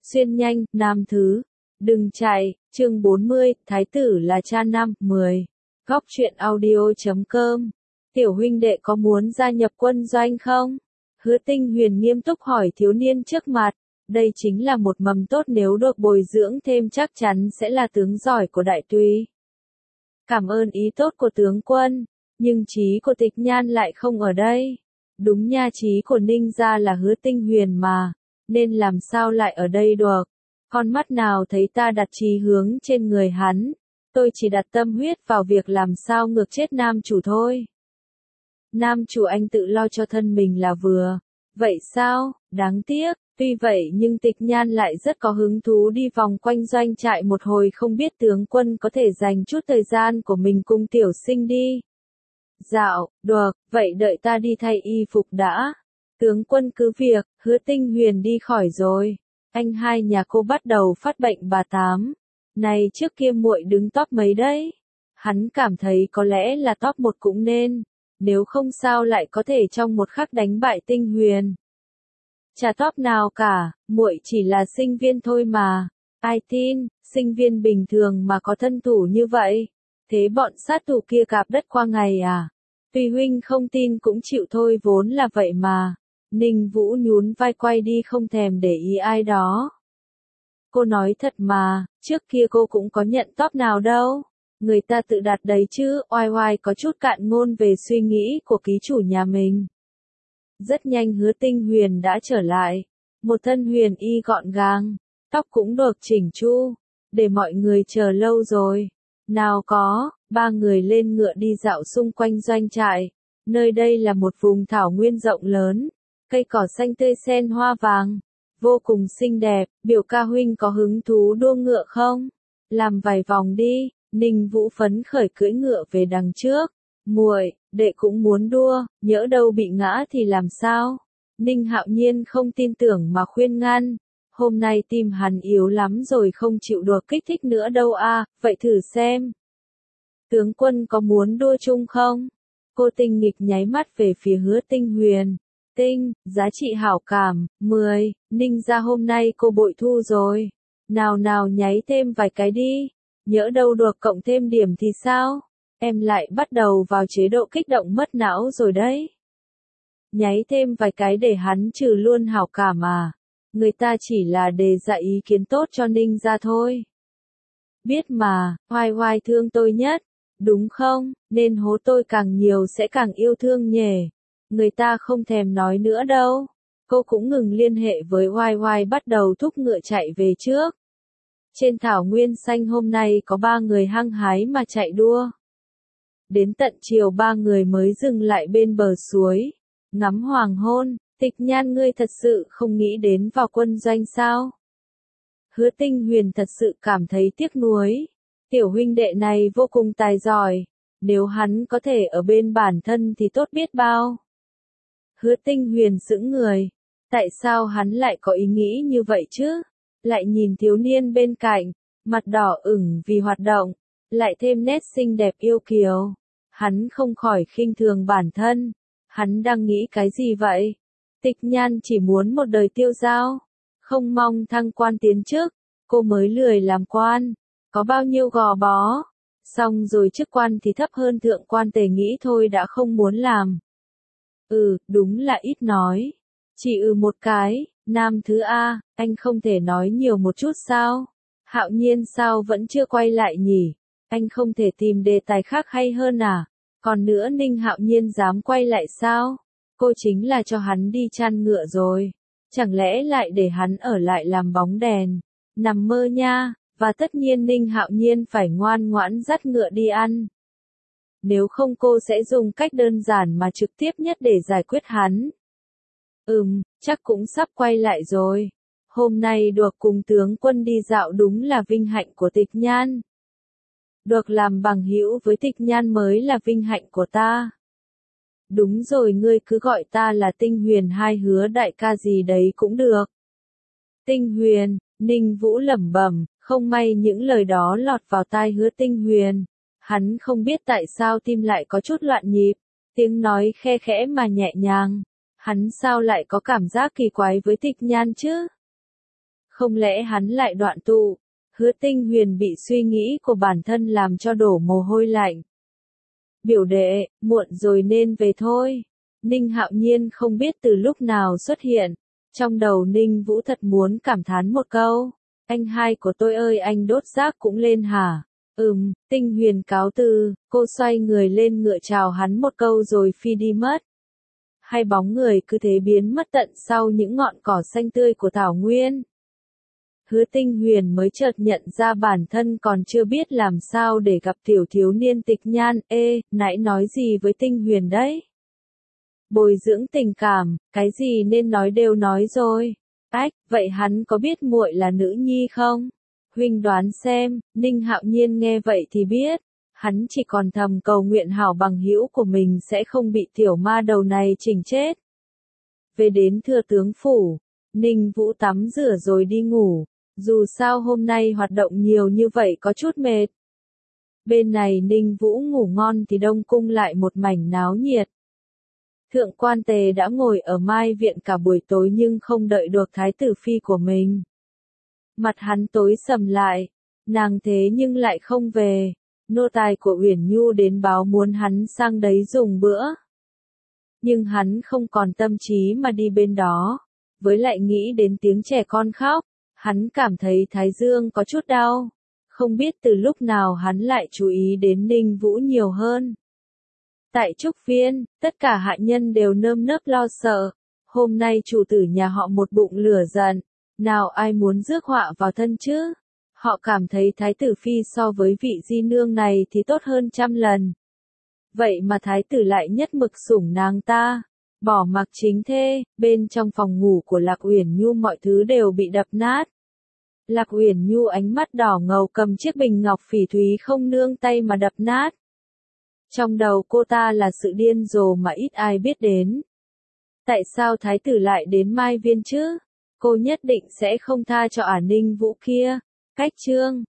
Xuyên nhanh, nam thứ. Đừng chạy, chương 40, Thái tử là cha năm, 10. Góc truyện audio.com. Tiểu huynh đệ có muốn gia nhập quân doanh không? Hứa Tinh Huyền nghiêm túc hỏi thiếu niên trước mặt. Đây chính là một mầm tốt, nếu được bồi dưỡng thêm chắc chắn sẽ là tướng giỏi của đại tùy. Cảm ơn ý tốt của tướng quân, nhưng trí của Tịch Nhan lại không ở đây. Đúng nha, trí của Ninh gia là Hứa Tinh Huyền mà, nên làm sao lại ở đây được. Con mắt nào thấy ta đặt chí hướng trên người hắn, tôi chỉ đặt tâm huyết vào việc làm sao ngược chết nam chủ thôi. Nam chủ anh tự lo cho thân mình là vừa. Vậy sao, đáng tiếc, tuy vậy nhưng Tịch Nhan lại rất có hứng thú đi vòng quanh doanh trại một hồi, không biết tướng quân có thể dành chút thời gian của mình cùng tiểu sinh đi. Dạo, được, vậy đợi ta đi thay y phục đã. Tướng quân cứ việc, Hứa Tinh Huyền đi khỏi rồi. Anh hai nhà cô bắt đầu phát bệnh bà Tám. Này trước kia muội đứng top mấy đấy? Hắn cảm thấy có lẽ là top 1 cũng nên. Nếu không sao lại có thể trong một khắc đánh bại Tinh Huyền. Chả top nào cả, muội chỉ là sinh viên thôi mà. Ai tin, sinh viên bình thường mà có thân thủ như vậy. Thế bọn sát thủ kia cạp đất qua ngày à? Tuy huynh không tin cũng chịu thôi, vốn là vậy mà. Ninh Vũ nhún vai quay đi không thèm để ý ai đó. Cô nói thật mà, trước kia cô cũng có nhận top nào đâu. Người ta tự đặt đấy chứ, oai oai có chút cạn ngôn về suy nghĩ của ký chủ nhà mình. Rất nhanh Hứa Tinh Huyền đã trở lại. Một thân huyền y gọn gàng, tóc cũng được chỉnh chu, để mọi người chờ lâu rồi. Nào có, ba người lên ngựa đi dạo xung quanh doanh trại. Nơi đây là một vùng thảo nguyên rộng lớn, cây cỏ xanh tươi xen hoa vàng, vô cùng xinh đẹp. Biểu ca huynh có hứng thú đua ngựa không? Làm vài vòng đi. Ninh Vũ phấn khởi cưỡi ngựa về đằng trước. Muội, đệ cũng muốn đua, nhỡ đâu bị ngã thì làm sao? Ninh Hạo Nhiên không tin tưởng mà khuyên ngăn. Hôm nay tim hắn yếu lắm rồi, không chịu được kích thích nữa đâu à, vậy thử xem. Tướng quân có muốn đua chung không? Cô Tinh Nghịch nháy mắt về phía Hứa Tinh Huyền. Tinh, giá trị hảo cảm, 10, Ninh gia hôm nay cô bội thu rồi. Nào nào nháy thêm vài cái đi, nhỡ đâu được cộng thêm điểm thì sao? Em lại bắt đầu vào chế độ kích động mất não rồi đấy. Nháy thêm vài cái để hắn trừ luôn hảo cảm à? Người ta chỉ là đề ra ý kiến tốt cho Ninh gia thôi. Biết mà, Hoài Hoài thương tôi nhất, đúng không? Nên hố tôi càng nhiều sẽ càng yêu thương nhỉ. Người ta không thèm nói nữa đâu. Cô cũng ngừng liên hệ với Hoài Hoài, bắt đầu thúc ngựa chạy về trước. Trên thảo nguyên xanh hôm nay có 3 người hăng hái mà chạy đua. Đến tận chiều 3 người mới dừng lại bên bờ suối, ngắm hoàng hôn. Tịch Nhan, ngươi thật sự không nghĩ đến vào quân doanh sao? Hứa Tinh Huyền thật sự cảm thấy tiếc nuối. Tiểu huynh đệ này vô cùng tài giỏi. Nếu hắn có thể ở bên bản thân thì tốt biết bao. Hứa Tinh Huyền sững người. Tại sao hắn lại có ý nghĩ như vậy chứ? Lại nhìn thiếu niên bên cạnh, mặt đỏ ửng vì hoạt động, lại thêm nét xinh đẹp yêu kiều. Hắn không khỏi khinh thường bản thân. Hắn đang nghĩ cái gì vậy? Tịch Nhan chỉ muốn một đời tiêu dao, không mong thăng quan tiến chức. Cô mới lười làm quan, có bao nhiêu gò bó. Xong rồi chức quan thì thấp hơn thượng quan Tề, nghĩ thôi đã không muốn làm. Đúng là ít nói. Chỉ một cái. Nam thứ A, anh không thể nói nhiều một chút sao? Hạo Nhiên sao vẫn chưa quay lại nhỉ? Anh không thể tìm đề tài khác hay hơn à? Còn nữa, Ninh Hạo Nhiên dám quay lại sao? Cô chính là cho hắn đi chăn ngựa rồi. Chẳng lẽ lại để hắn ở lại làm bóng đèn? Nằm mơ nha, và tất nhiên Ninh Hạo Nhiên phải ngoan ngoãn dắt ngựa đi ăn. Nếu không cô sẽ dùng cách đơn giản mà trực tiếp nhất để giải quyết hắn. Chắc cũng sắp quay lại rồi. Hôm nay được cùng tướng quân đi dạo đúng là vinh hạnh của Tịch Nhan. Được làm bằng hữu với Tịch Nhan mới là vinh hạnh của ta. Đúng rồi, ngươi cứ gọi ta là Tinh Huyền, hai Hứa đại ca gì đấy cũng được. Tinh Huyền, Ninh Vũ lẩm bẩm, không may những lời đó lọt vào tai Hứa Tinh Huyền. Hắn không biết tại sao tim lại có chút loạn nhịp, tiếng nói khe khẽ mà nhẹ nhàng. Hắn sao lại có cảm giác kỳ quái với Tịch Nhan chứ? Không lẽ hắn lại đoạn tụ? Hứa Tinh Huyền bị suy nghĩ của bản thân làm cho đổ mồ hôi lạnh. Biểu đệ, muộn rồi nên về thôi. Ninh Hạo Nhiên không biết từ lúc nào xuất hiện. Trong đầu Ninh Vũ thật muốn cảm thán một câu. Anh hai của tôi ơi, anh đốt rác cũng lên hả? Tinh Huyền cáo từ, cô xoay người lên ngựa chào hắn một câu rồi phi đi mất. Hai bóng người cứ thế biến mất tận sau những ngọn cỏ xanh tươi của thảo nguyên. Hứa Tinh Huyền mới chợt nhận ra bản thân còn chưa biết làm sao để gặp tiểu thiếu niên Tịch Nhan. Nãy nói gì với Tinh Huyền đấy? Bồi dưỡng tình cảm, cái gì nên nói đều nói rồi. Vậy hắn có biết muội là nữ nhi không? Huynh đoán xem. Ninh Hạo Nhiên nghe vậy thì biết. Hắn chỉ còn thầm cầu nguyện hảo bằng hữu của mình sẽ không bị tiểu ma đầu này chỉnh chết. Về đến thừa tướng phủ, Ninh Vũ tắm rửa rồi đi ngủ. Dù sao hôm nay hoạt động nhiều như vậy có chút mệt. Bên này Ninh Vũ ngủ ngon thì Đông Cung lại một mảnh náo nhiệt. Thượng quan Tề đã ngồi ở Mai Viện cả buổi tối nhưng không đợi được thái tử phi của mình. Mặt hắn tối sầm lại, nàng thế nhưng lại không về. Nô tài của Uyển Nhu đến báo muốn hắn sang đấy dùng bữa. Nhưng hắn không còn tâm trí mà đi bên đó, với lại nghĩ đến tiếng trẻ con khóc, hắn cảm thấy thái dương có chút đau. Không biết từ lúc nào hắn lại chú ý đến Ninh Vũ nhiều hơn. Tại Trúc Viên, tất cả hạ nhân đều nơm nớp lo sợ. Hôm nay chủ tử nhà họ một bụng lửa giận. Nào ai muốn rước họa vào thân chứ? Họ cảm thấy thái tử phi so với vị di nương này thì tốt hơn trăm lần. Vậy mà thái tử lại nhất mực sủng nàng ta. Bỏ mặc chính thê, bên trong phòng ngủ của Lạc Uyển Nhu mọi thứ đều bị đập nát. Lạc Uyển Nhu ánh mắt đỏ ngầu cầm chiếc bình ngọc phỉ thúy không nương tay mà đập nát. Trong đầu cô ta là sự điên rồ mà ít ai biết đến. Tại sao thái tử lại đến Mai Viên chứ? Cô nhất định sẽ không tha cho Ninh Vũ kia. Cách chương